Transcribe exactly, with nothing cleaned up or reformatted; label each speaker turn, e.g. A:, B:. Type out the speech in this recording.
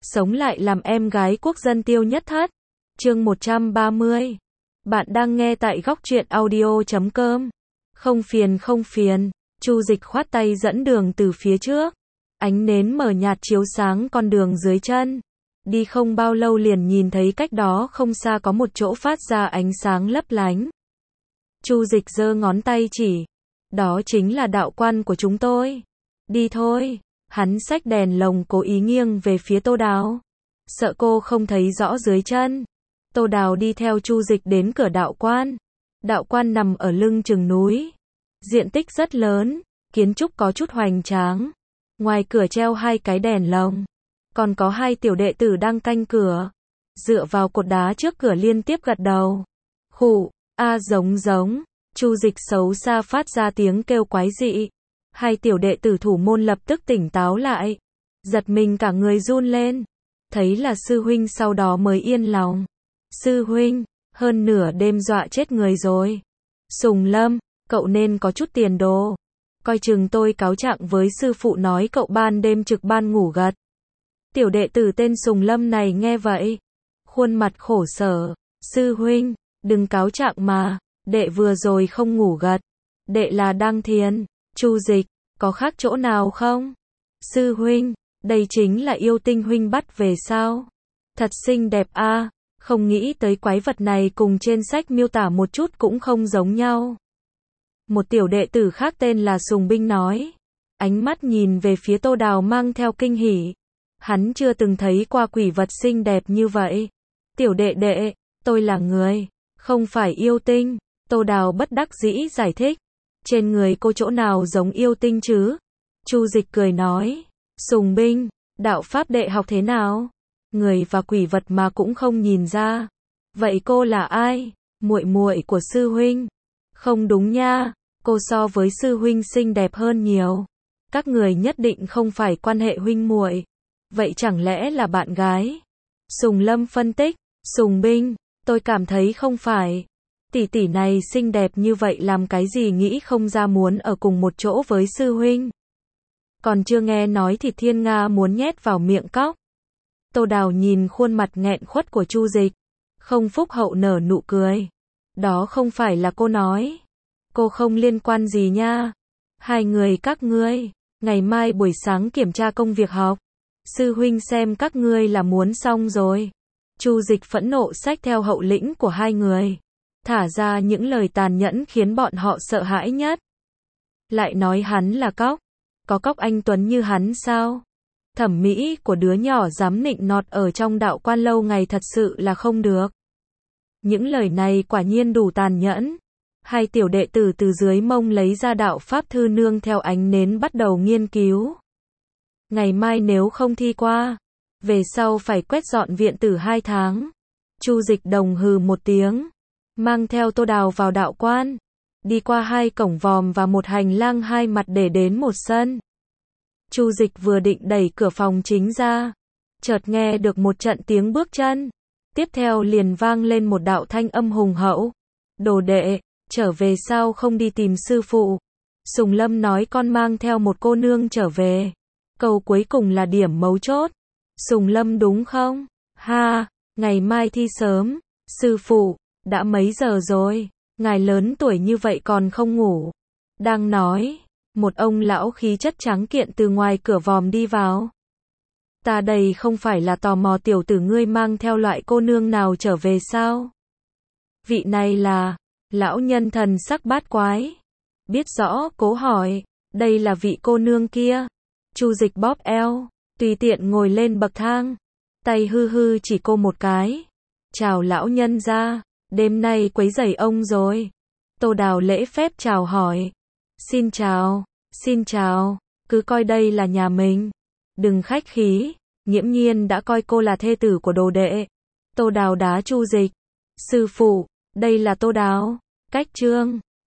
A: sống lại làm em gái quốc dân Tiêu Nhất Thất. Chương một trăm ba mươi. Bạn đang nghe tại góc truyện audio chấm com. Không phiền không phiền, Chu Dịch khoát tay dẫn đường từ phía trước. Ánh nến mờ nhạt chiếu sáng con đường dưới chân. Đi không bao lâu liền nhìn thấy cách đó không xa có một chỗ phát ra ánh sáng lấp lánh. Chu Dịch giơ ngón tay chỉ. Đó chính là đạo quan của chúng tôi. Đi thôi. Hắn xách đèn lồng cố ý nghiêng về phía Tô Đào. Sợ cô không thấy rõ dưới chân. Tô Đào đi theo Chu Dịch đến cửa đạo quan. Đạo quan nằm ở lưng chừng núi. Diện tích rất lớn, kiến trúc có chút hoành tráng. Ngoài cửa treo hai cái đèn lồng. Còn có hai tiểu đệ tử đang canh cửa. Dựa vào cột đá trước cửa liên tiếp gật đầu. Khụ, a giống giống. Chu Dịch xấu xa phát ra tiếng kêu quái dị. Hai tiểu đệ tử thủ môn lập tức tỉnh táo lại. Giật mình cả người run lên. Thấy là sư huynh sau đó mới yên lòng. Sư huynh, hơn nửa đêm dọa chết người rồi. Sùng Lâm, cậu nên có chút tiền đồ. Coi chừng tôi cáo trạng với sư phụ nói cậu ban đêm trực ban ngủ gật. Tiểu đệ tử tên Sùng Lâm này nghe vậy. Khuôn mặt khổ sở. Sư huynh, đừng cáo trạng mà. Đệ vừa rồi không ngủ gật. Đệ là đang thiền. Chu Dịch, có khác chỗ nào không? Sư huynh, đây chính là yêu tinh huynh bắt về sao? Thật xinh đẹp a, à, không nghĩ tới quái vật này cùng trên sách miêu tả một chút cũng không giống nhau. Một tiểu đệ tử khác tên là Sùng Binh nói. Ánh mắt nhìn về phía Tô Đào mang theo kinh hỉ. Hắn chưa từng thấy qua quỷ vật xinh đẹp như vậy. Tiểu đệ đệ, tôi là người, không phải yêu tinh. Tô Đào bất đắc dĩ giải thích. Trên người cô chỗ nào giống yêu tinh chứ? Chu Dịch cười nói. Sùng Binh, đạo pháp đệ học thế nào? Người và quỷ vật mà cũng không nhìn ra. Vậy cô là ai? Muội muội của sư huynh. Không đúng nha, cô so với sư huynh xinh đẹp hơn nhiều. Các người nhất định không phải quan hệ huynh muội. Vậy chẳng lẽ là bạn gái? Sùng Lâm phân tích. Sùng Binh, tôi cảm thấy không phải. Tỷ tỷ này xinh đẹp như vậy làm cái gì nghĩ không ra muốn ở cùng một chỗ với sư huynh. Còn chưa nghe nói thì Thiên Nga muốn nhét vào miệng cóc. Tô Đào nhìn khuôn mặt nghẹn khuất của Chu Dịch. Không phúc hậu nở nụ cười. Đó không phải là cô nói. Cô không liên quan gì nha. Hai người các ngươi, ngày mai buổi sáng kiểm tra công việc học. Sư huynh xem các ngươi là muốn xong rồi. Chu Dịch phẫn nộ xách theo hậu lĩnh của hai người. Thả ra những lời tàn nhẫn khiến bọn họ sợ hãi nhất. Lại nói hắn là cóc. Có cóc anh tuấn như hắn sao? Thẩm mỹ của đứa nhỏ dám nịnh nọt ở trong đạo quan lâu ngày thật sự là không được. Những lời này quả nhiên đủ tàn nhẫn. Hai tiểu đệ tử từ dưới mông lấy ra đạo pháp thư nương theo ánh nến bắt đầu nghiên cứu. Ngày mai nếu không thi qua, về sau phải quét dọn viện tử hai tháng. Chu Dịch đồng hừ một tiếng. Mang theo Tô Đào vào đạo quan. Đi qua hai cổng vòm và một hành lang hai mặt để đến một sân. Chu Dịch vừa định đẩy cửa phòng chính ra. Chợt nghe được một trận tiếng bước chân. Tiếp theo liền vang lên một đạo thanh âm hùng hậu. Đồ đệ, trở về sao không đi tìm sư phụ? Sùng Lâm nói con mang theo một cô nương trở về. Câu cuối cùng là điểm mấu chốt. Sùng Lâm đúng không? Ha, ngày mai thi sớm. Sư phụ, đã mấy giờ rồi? Ngài lớn tuổi như vậy còn không ngủ. Đang nói, một ông lão khí chất trắng kiện từ ngoài cửa vòm đi vào. Ta đây không phải là tò mò tiểu tử ngươi mang theo loại cô nương nào trở về sao? Vị này là, lão nhân thần sắc bát quái. Biết rõ, cố hỏi, đây là vị cô nương kia. Chu Dịch bóp eo, tùy tiện ngồi lên bậc thang. Tay hư hư chỉ cô một cái. Chào lão nhân gia. Đêm nay quấy rầy ông rồi. Tô Đào lễ phép chào hỏi. Xin chào, xin chào, cứ coi đây là nhà mình. Đừng khách khí, nghiễm nhiên đã coi cô là thê tử của đồ đệ. Tô Đào đá Chu Dịch. Sư phụ, đây là Tô Đào. Cách trương,